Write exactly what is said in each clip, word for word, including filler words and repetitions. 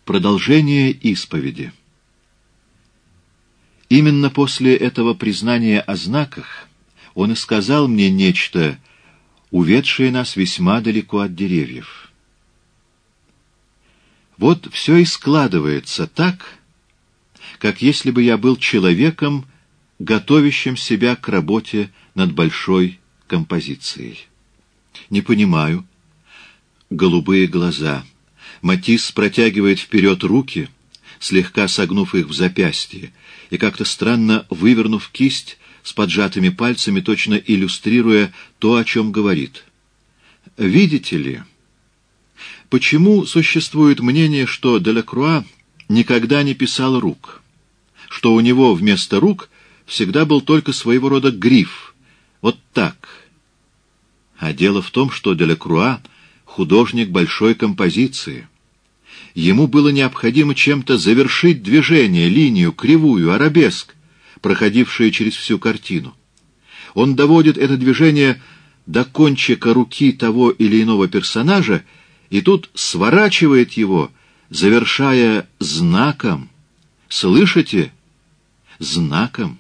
Продолжение исповеди. Именно после этого признания о знаках он и сказал мне нечто, уведшее нас весьма далеко от деревьев. Вот все и складывается так, как если бы я был человеком, готовящим себя к работе над большой композицией. Не понимаю. Голубые глаза. Матисс протягивает вперед руки, слегка согнув их в запястье, и как-то странно вывернув кисть с поджатыми пальцами, точно иллюстрируя то, о чем говорит. Видите ли, почему существует мнение, что Делакруа никогда не писал рук, что у него вместо рук всегда был только своего рода гриф, вот так? А дело в том, что Делакруа — художник большой композиции. Ему было необходимо чем-то завершить движение, линию, кривую, арабеск, проходившие через всю картину. Он доводит это движение до кончика руки того или иного персонажа и тут сворачивает его, завершая знаком. Слышите? Знаком.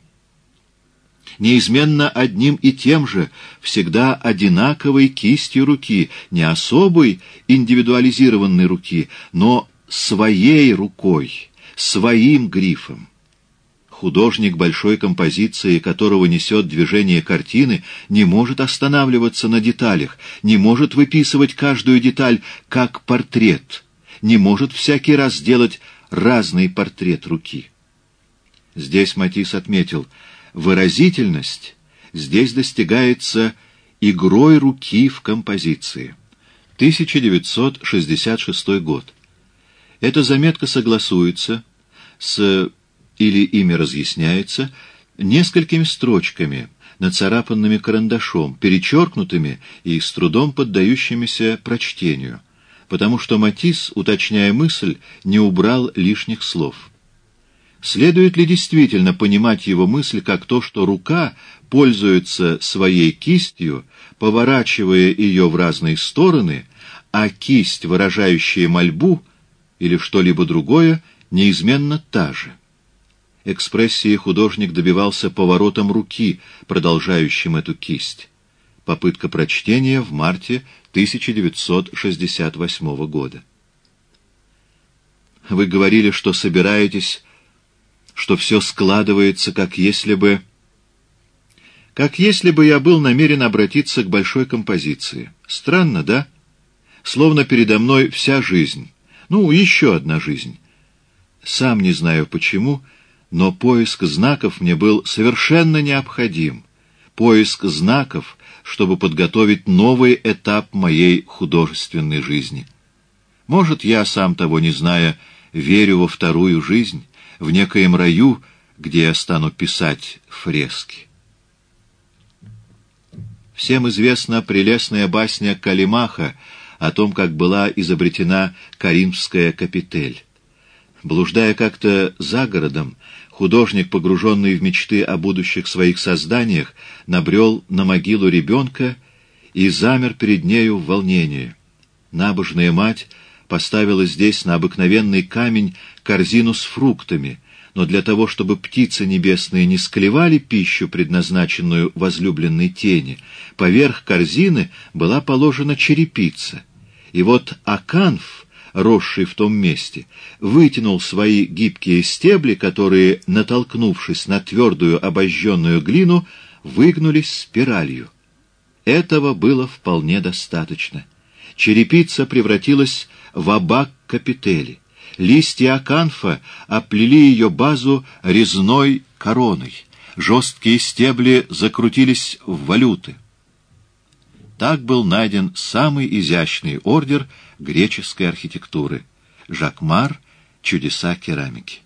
Неизменно одним и тем же, всегда одинаковой кистью руки, не особой индивидуализированной руки, но своей рукой, своим грифом. Художник большой композиции, которого несет движение картины, не может останавливаться на деталях, не может выписывать каждую деталь как портрет, не может всякий раз делать разный портрет руки. Здесь Матисс отметил: выразительность здесь достигается игрой руки в композиции. тысяча девятьсот шестьдесят шестой год. Эта заметка согласуется с, или ими разъясняется, несколькими строчками, нацарапанными карандашом, перечеркнутыми и с трудом поддающимися прочтению, потому что Матисс, уточняя мысль, не убрал лишних слов. Следует ли действительно понимать его мысль как то, что рука пользуется своей кистью, поворачивая ее в разные стороны, а кисть, выражающая мольбу или что-либо другое, неизменно та же? Экспрессией художник добивался поворотом руки, продолжающим эту кисть. Попытка прочтения в марте тысяча девятьсот шестьдесят восьмого года. Вы говорили, что собираетесь, что все складывается, как если бы... Как если бы я был намерен обратиться к большой композиции. Странно, да? Словно передо мной вся жизнь. Ну, еще одна жизнь. Сам не знаю почему, но поиск знаков мне был совершенно необходим. Поиск знаков, чтобы подготовить новый этап моей художественной жизни. Может, я, сам того не зная, верю во вторую жизнь, в некоем раю, где я стану писать фрески. Всем известна прелестная басня Калимаха о том, как была изобретена коринфская капитель. Блуждая как-то за городом, художник, погруженный в мечты о будущих своих созданиях, набрел на могилу ребенка и замер перед нею в волнении. Набожная мать поставила здесь на обыкновенный камень корзину с фруктами, но для того, чтобы птицы небесные не склевали пищу, предназначенную возлюбленной тени, поверх корзины была положена черепица. И вот Аканф, росший в том месте, вытянул свои гибкие стебли, которые, натолкнувшись на твердую обожженную глину, выгнулись спиралью. Этого было вполне достаточно. Черепица превратилась в абак капители. Листья аканфа оплели ее базу резной короной. Жесткие стебли закрутились в валюты. Так был найден самый изящный ордер греческой архитектуры — Жакмар «Чудеса керамики».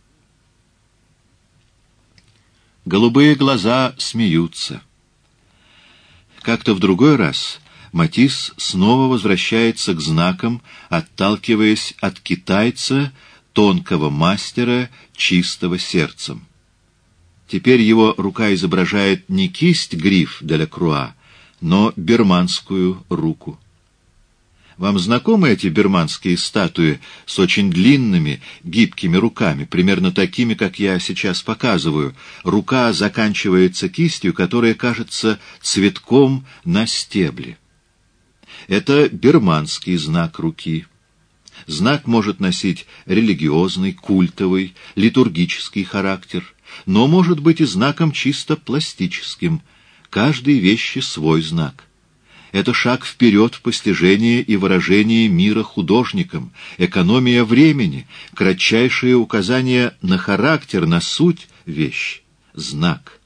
Голубые глаза смеются. Как-то в другой раз Матисс снова возвращается к знакам, отталкиваясь от китайца, тонкого мастера, чистого сердцем. Теперь его рука изображает не кисть гриф Делакруа, но берманскую руку. Вам знакомы эти бирманские статуи с очень длинными, гибкими руками, примерно такими, как я сейчас показываю? Рука заканчивается кистью, которая кажется цветком на стебле. Это бирманский знак руки. Знак может носить религиозный, культовый, литургический характер, но может быть и знаком чисто пластическим. Каждой вещи свой знак. Это шаг вперед в постижении и выражении мира художником, экономия времени, кратчайшее указание на характер, на суть вещи, знак.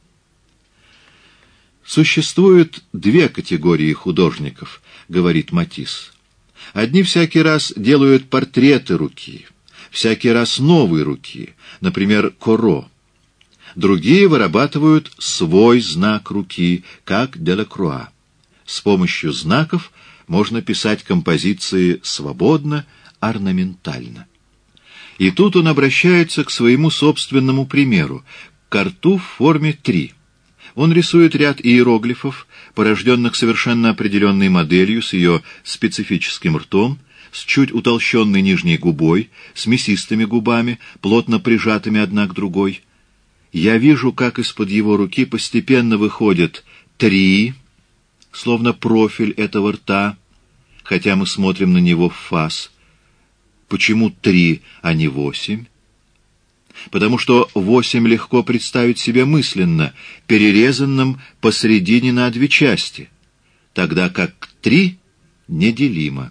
Существует две категории художников, говорит Матисс. Одни всякий раз делают портреты руки, всякий раз новые руки, например, Коро. Другие вырабатывают свой знак руки, как Делакруа. С помощью знаков можно писать композиции свободно, орнаментально. И тут он обращается к своему собственному примеру, к рту в форме три. Он рисует ряд иероглифов, порожденных совершенно определенной моделью с ее специфическим ртом, с чуть утолщенной нижней губой, с мясистыми губами, плотно прижатыми одна к другой. Я вижу, как из-под его руки постепенно выходят три, словно профиль этого рта, хотя мы смотрим на него в фас. Почему три, а не восемь? Потому что восемь легко представить себе мысленно, перерезанным посредине на две части, тогда как три неделимо.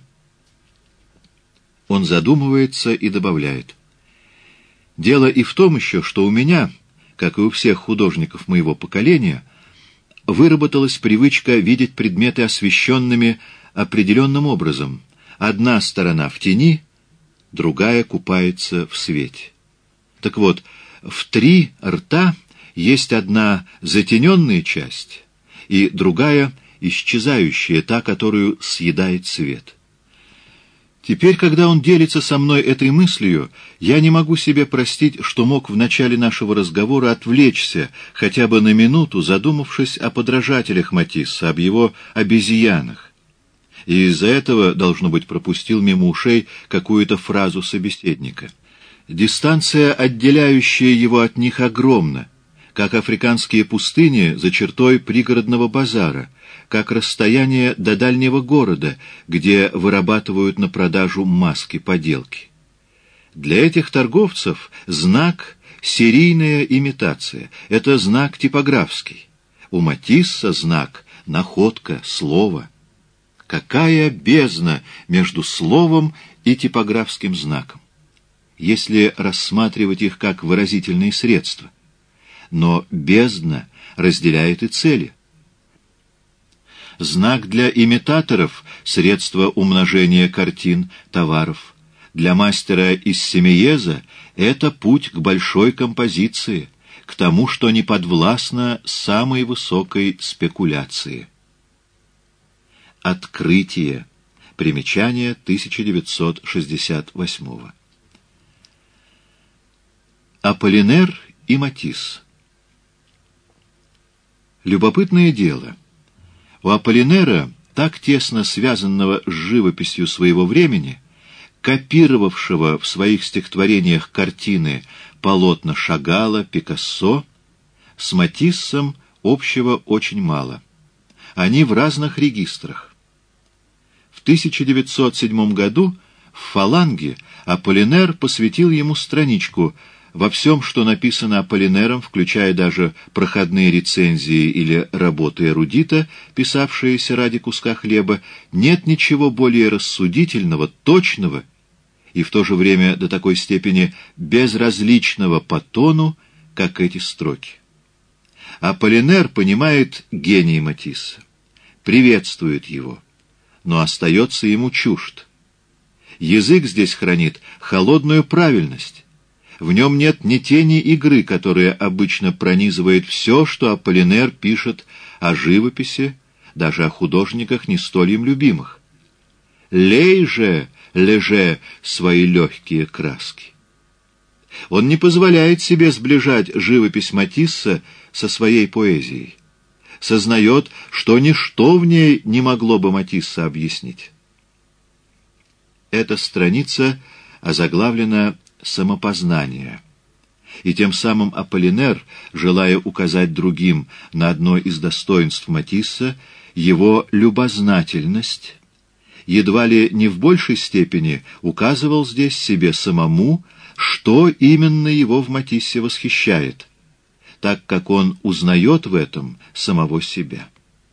Он задумывается и добавляет. Дело и в том еще, что у меня, как и у всех художников моего поколения, выработалась привычка видеть предметы освещенными определенным образом. Одна сторона в тени, другая купается в свете. Так вот, в три рта есть одна затененная часть и другая исчезающая, та, которую съедает свет. Теперь, когда он делится со мной этой мыслью, я не могу себе простить, что мог в начале нашего разговора отвлечься, хотя бы на минуту, задумавшись о подражателях Матисса, об его обезьянах. И из-за этого, должно быть, пропустил мимо ушей какую-то фразу собеседника. Дистанция, отделяющая его от них, огромна, как африканские пустыни за чертой пригородного базара, как расстояние до дальнего города, где вырабатывают на продажу маски-поделки. Для этих торговцев знак — серийная имитация, это знак типографский. У Матисса знак — находка, слово. Какая бездна между словом и типографским знаком, если рассматривать их как выразительные средства. Но бездна разделяет и цели. Знак для имитаторов — средство умножения картин, товаров. Для мастера из Семиеза — это путь к большой композиции, к тому, что не подвластно самой высокой спекуляции. Открытие. Примечание тысяча девятьсот шестьдесят восьмого. Аполлинер и Матисс. Любопытное дело. У Аполлинера, так тесно связанного с живописью своего времени, копировавшего в своих стихотворениях картины полотна Шагала, Пикассо, с Матиссом общего очень мало. Они в разных регистрах. В тысяча девятьсот седьмом году в «Фаланге» Аполлинер посвятил ему страничку. Во всем, что написано Аполлинером, включая даже проходные рецензии или работы эрудита, писавшиеся ради куска хлеба, нет ничего более рассудительного, точного и в то же время до такой степени безразличного по тону, как эти строки. Аполлинер понимает гений Матисса, приветствует его, но остается ему чужд. Язык здесь хранит холодную правильность. В нем нет ни тени игры, которая обычно пронизывает все, что Аполлинер пишет о живописи, даже о художниках не столь им любимых. Лей же, леже свои легкие краски. Он не позволяет себе сближать живопись Матисса со своей поэзией. Сознает, что ничто в ней не могло бы Матисса объяснить. Эта страница озаглавлена «Самопознание». И тем самым Аполлинер, желая указать другим на одно из достоинств Матисса, его любознательность, едва ли не в большей степени указывал здесь себе самому, что именно его в Матиссе восхищает, так как он узнает в этом самого себя.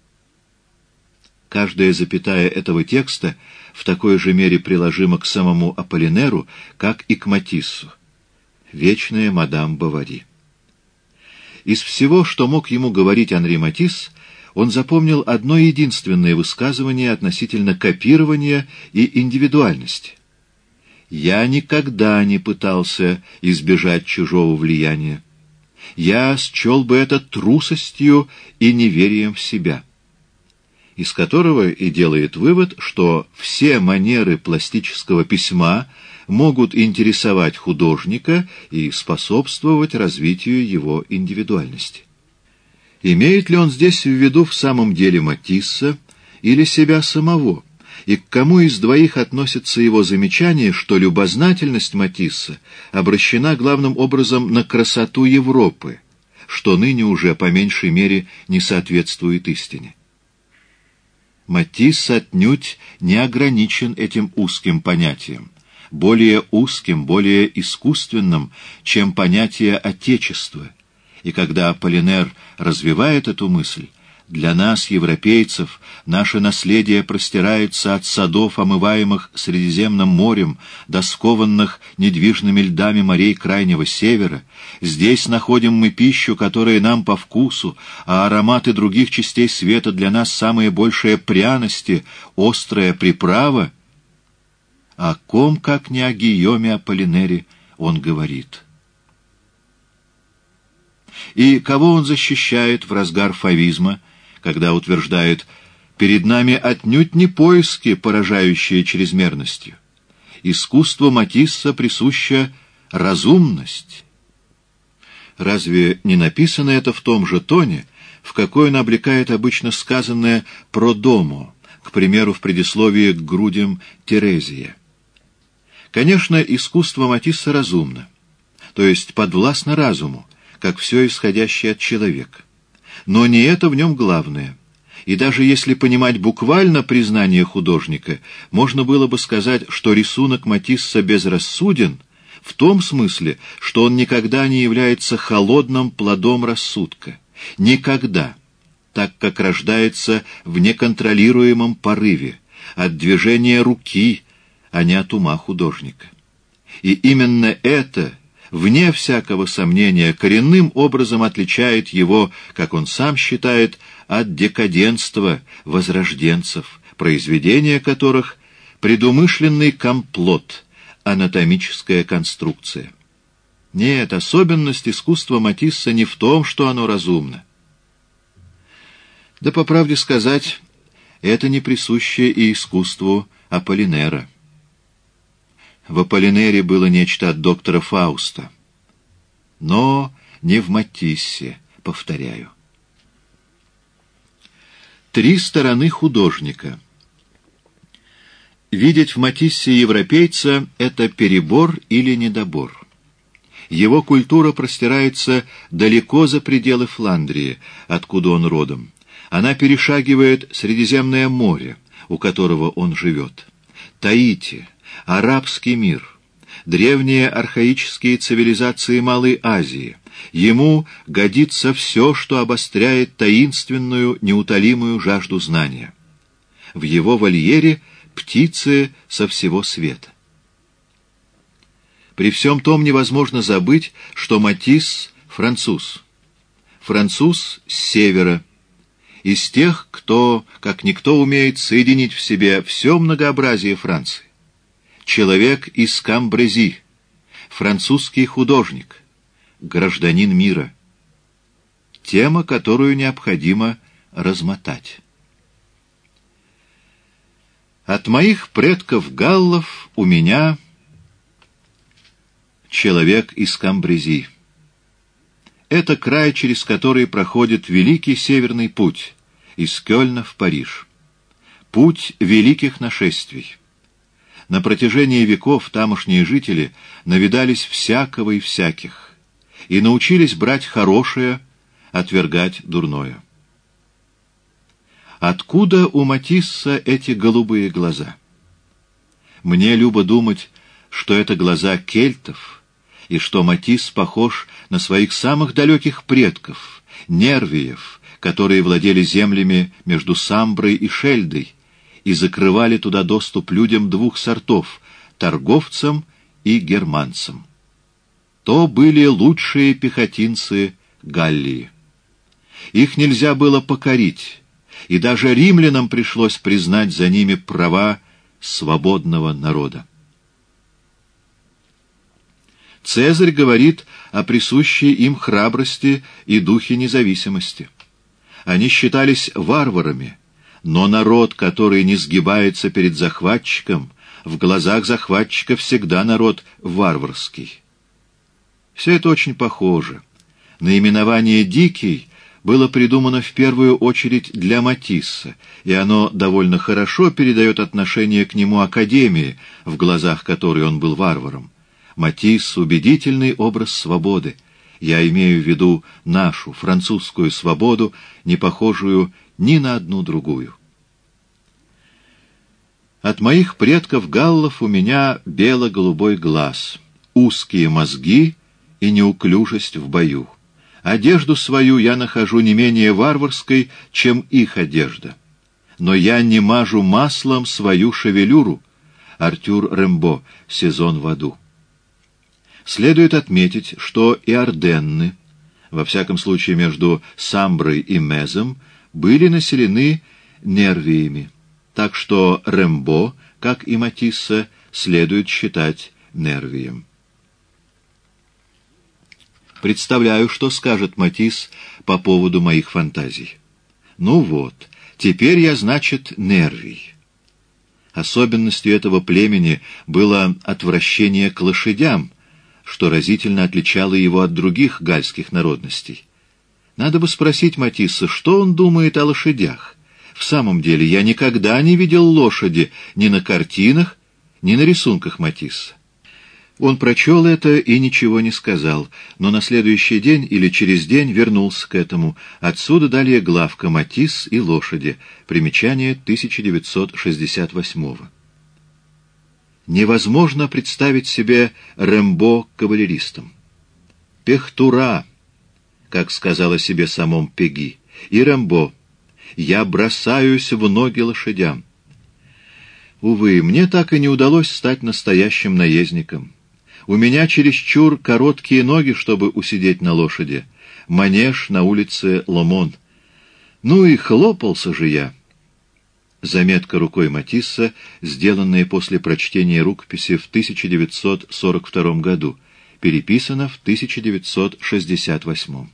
Каждая запятая этого текста в такой же мере приложима к самому Аполлинеру, как и к Матиссу. Вечная мадам Бовари. Из всего, что мог ему говорить Анри Матисс, он запомнил одно единственное высказывание относительно копирования и индивидуальности. «Я никогда не пытался избежать чужого влияния. Я счел бы это трусостью и неверием в себя», из которого и делает вывод, что все манеры пластического письма могут интересовать художника и способствовать развитию его индивидуальности. Имеет ли он здесь в виду в самом деле Матисса или себя самого, и к кому из двоих относится его замечание, что любознательность Матисса обращена главным образом на красоту Европы, что ныне уже по меньшей мере не соответствует истине? Матисс отнюдь не ограничен этим узким понятием, более узким, более искусственным, чем понятие отечества. И когда Аполлинер развивает эту мысль, для нас, европейцев, наше наследие простирается от садов, омываемых Средиземным морем, до скованных недвижными льдами морей Крайнего Севера. Здесь находим мы пищу, которая нам по вкусу, а ароматы других частей света для нас самые большие пряности, острая приправа. О ком, как не о Гийоме Аполлинере, он говорит. И кого он защищает в разгар фавизма, когда утверждает: «Перед нами отнюдь не поиски, поражающие чрезмерностью. Искусству Матисса присуща разумность». Разве не написано это в том же тоне, в какой он облекает обычно сказанное про домо, к примеру, в предисловии к грудям Терезия? Конечно, искусство Матисса разумно, то есть подвластно разуму, как все исходящее от человека. Но не это в нем главное. И даже если понимать буквально признание художника, можно было бы сказать, что рисунок Матисса безрассуден в том смысле, что он никогда не является холодным плодом рассудка. Никогда, так как рождается в неконтролируемом порыве, от движения руки, а не от ума художника. И именно это, вне всякого сомнения, коренным образом отличает его, как он сам считает, от декаденства возрожденцев, произведения которых — предумышленный комплот, анатомическая конструкция. Нет, особенность искусства Матисса не в том, что оно разумно. Да, по правде сказать, это не присуще и искусству Аполлинера. В Аполлинере было нечто от доктора Фауста, но не в Матиссе, повторяю. Три стороны художника. Видеть в Матиссе европейца — это перебор или недобор. Его культура простирается далеко за пределы Фландрии, откуда он родом. Она перешагивает Средиземное море, у которого он живет. Таити, арабский мир, древние архаические цивилизации Малой Азии. Ему годится все, что обостряет таинственную, неутолимую жажду знания. В его вольере птицы со всего света. При всем том невозможно забыть, что Матисс — француз. Француз с севера, из тех, кто, как никто, умеет соединить в себе все многообразие Франции. Человек из Камбрези, французский художник, гражданин мира. Тема, которую необходимо размотать. От моих предков галлов у меня человек из Камбрези. Это край, через который проходит Великий Северный путь из Кёльна в Париж. Путь великих нашествий. На протяжении веков тамошние жители навидались всякого и всяких и научились брать хорошее, отвергать дурное. Откуда у Матисса эти голубые глаза? Мне любо думать, что это глаза кельтов, и что Матисс похож на своих самых далеких предков, нервиев, которые владели землями между Самброй и Шельдой и закрывали туда доступ людям двух сортов — торговцам и германцам. То были лучшие пехотинцы Галлии. Их нельзя было покорить, и даже римлянам пришлось признать за ними права свободного народа. Цезарь говорит о присущей им храбрости и духе независимости. Они считались варварами, но народ, который не сгибается перед захватчиком, в глазах захватчика всегда народ варварский. Все это очень похоже. Наименование «дикий» было придумано в первую очередь для Матисса, и оно довольно хорошо передает отношение к нему Академии, в глазах которой он был варваром. Матисс — убедительный образ свободы. Я имею в виду нашу, французскую свободу, не похожую ни на одну другую. От моих предков галлов у меня бело-голубой глаз, узкие мозги и неуклюжесть в бою. Одежду свою я нахожу не менее варварской, чем их одежда. Но я не мажу маслом свою шевелюру. Артюр Рембо. Сезон в аду. Следует отметить, что и Арденны, во всяком случае между Самброй и Мезом, были населены нервиями, так что Рембо, как и Матисса, следует считать нервием. Представляю, что скажет Матисс по поводу моих фантазий. Ну вот, теперь я, значит, нервий. Особенностью этого племени было отвращение к лошадям, что разительно отличало его от других гальских народностей. Надо бы спросить Матисса, что он думает о лошадях. В самом деле, я никогда не видел лошади ни на картинах, ни на рисунках Матисса. Он прочел это и ничего не сказал, но на следующий день или через день вернулся к этому. Отсюда далее главка «Матисс и лошади», примечание тысяча девятьсот шестьдесят восьмого. Невозможно представить себе Рембо кавалеристом. «Пехтура», как сказала себе самом Пеги, и Рембо: «Я бросаюсь в ноги лошадям». Увы, мне так и не удалось стать настоящим наездником. У меня чересчур короткие ноги, чтобы усидеть на лошади. Манеж на улице Ломон. Ну и хлопался же я. Заметка рукой Матисса, сделанная после прочтения рукописи в тысяча девятьсот сорок втором году, переписана в тысяча девятьсот шестьдесят восьмом.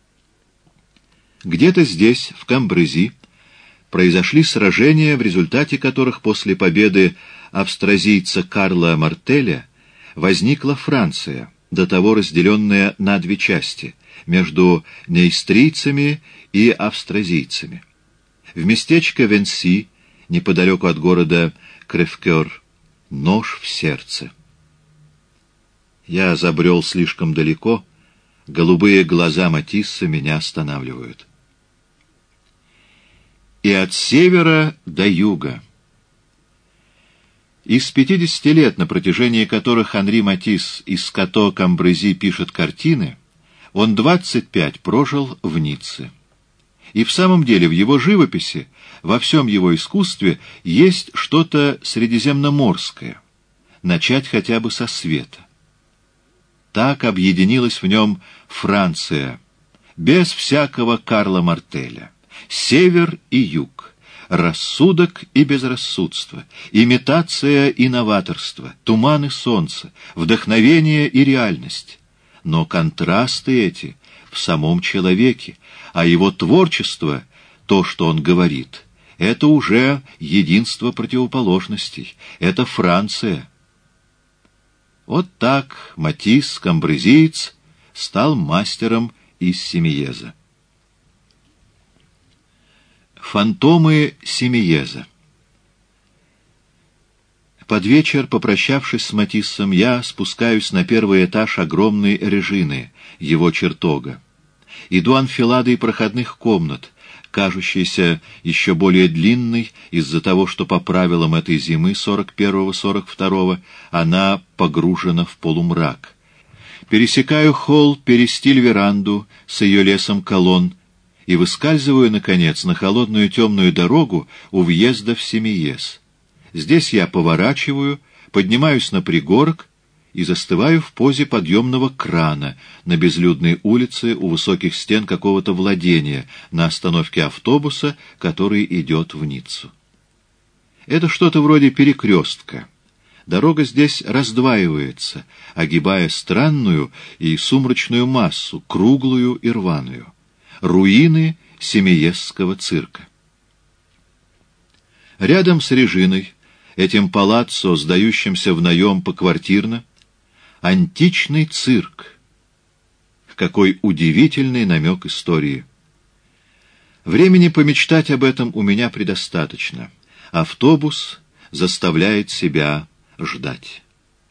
Где-то здесь, в Камбрези, произошли сражения, в результате которых после победы австразийца Карла Мартеля возникла Франция, до того разделенная на две части, между нейстрийцами и австразийцами. В местечко Венси, неподалеку от города Кревкер, нож в сердце. Я забрел слишком далеко, голубые глаза Матисса меня останавливают. И от севера до юга. Из пятидесяти лет, на протяжении которых Анри Матисс из Като-Камбрези пишет картины, он двадцать пять прожил в Ницце. И в самом деле в его живописи, во всем его искусстве есть что-то средиземноморское, начать хотя бы со света. Так объединилась в нем Франция, без всякого Карла Мартеля, север и юг, рассудок и безрассудство, имитация и новаторство, туман и солнце, вдохновение и реальность. Но контрасты эти в самом человеке, а его творчество, то, что он говорит, это уже единство противоположностей, это Франция. Вот так Матисс, камбрезиец, стал мастером из Симиеза. Фантомы Симиеза. Под вечер, попрощавшись с Матиссом, я спускаюсь на первый этаж огромной Режины, его чертога. Иду анфиладой проходных комнат, кажущейся еще более длинной из-за того, что по правилам этой зимы сорок первого сорок второго она погружена в полумрак. Пересекаю холл, перестиль-веранду с ее лесом колонн и выскальзываю, наконец, на холодную темную дорогу у въезда в Семиез. Здесь я поворачиваю, поднимаюсь на пригорок и застываю в позе подъемного крана на безлюдной улице у высоких стен какого-то владения на остановке автобуса, который идет в Ниццу. Это что-то вроде перекрестка. Дорога здесь раздваивается, огибая странную и сумрачную массу, круглую и рваную. Руины Семиезского цирка. Рядом с Режиной, этим палаццо, сдающимся в наем поквартирно, античный цирк. Какой удивительный намек истории. Времени помечтать об этом у меня предостаточно. Автобус заставляет себя ждать.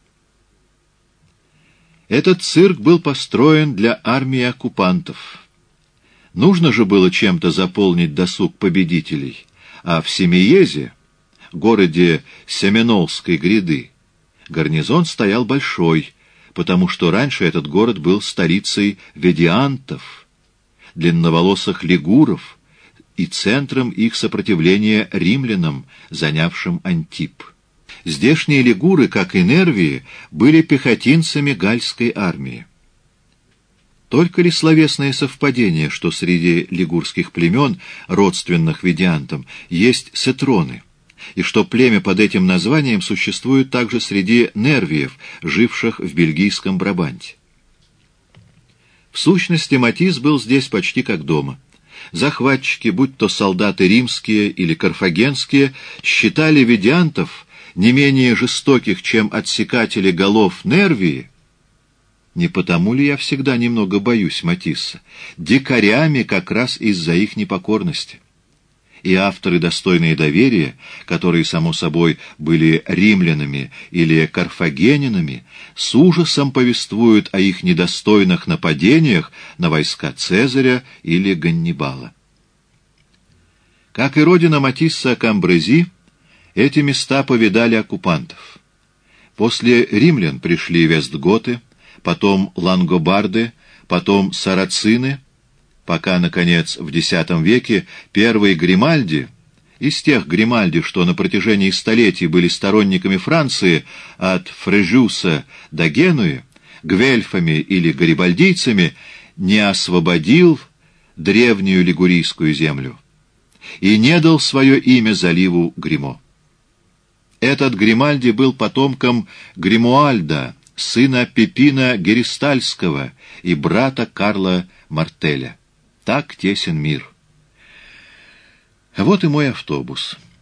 Этот цирк был построен для армии оккупантов. Нужно же было чем-то заполнить досуг победителей, а в Семиезе, городе Семенолской гряды, гарнизон стоял большой, потому что раньше этот город был столицей ведиантов, длинноволосых лигуров, и центром их сопротивления римлянам, занявшим Антип. Здешние лигуры, как и Нервии, были пехотинцами гальской армии. Только ли словесное совпадение, что среди лигурских племен, родственных ведиантам, есть сетроны, и что племя под этим названием существует также среди нервиев, живших в бельгийском Брабанте? В сущности, Матисс был здесь почти как дома. Захватчики, будь то солдаты римские или карфагенские, считали ведиантов не менее жестоких, чем отсекатели голов Нервии. Не потому ли я всегда немного боюсь Матисса? Дикарями как раз из-за их непокорности. И авторы, достойные доверия, которые, само собой, были римлянами или карфагенинами, с ужасом повествуют о их недостойных нападениях на войска Цезаря или Ганнибала. Как и родина Матисса Камбрези, эти места повидали оккупантов. После римлян пришли вестготы, потом лангобарды, потом сарацины, пока, наконец, в десятом веке первый Гримальди, из тех Гримальди, что на протяжении столетий были сторонниками Франции, от Фрежюса до Генуи, гвельфами или гарибальдийцами, не освободил древнюю лигурийскую землю и не дал свое имя заливу Гримо. Этот Гримальди был потомком Гримуальда, сына Пипина Геристальского и брата Карла Мартеля. Так тесен мир. Вот и мой автобус.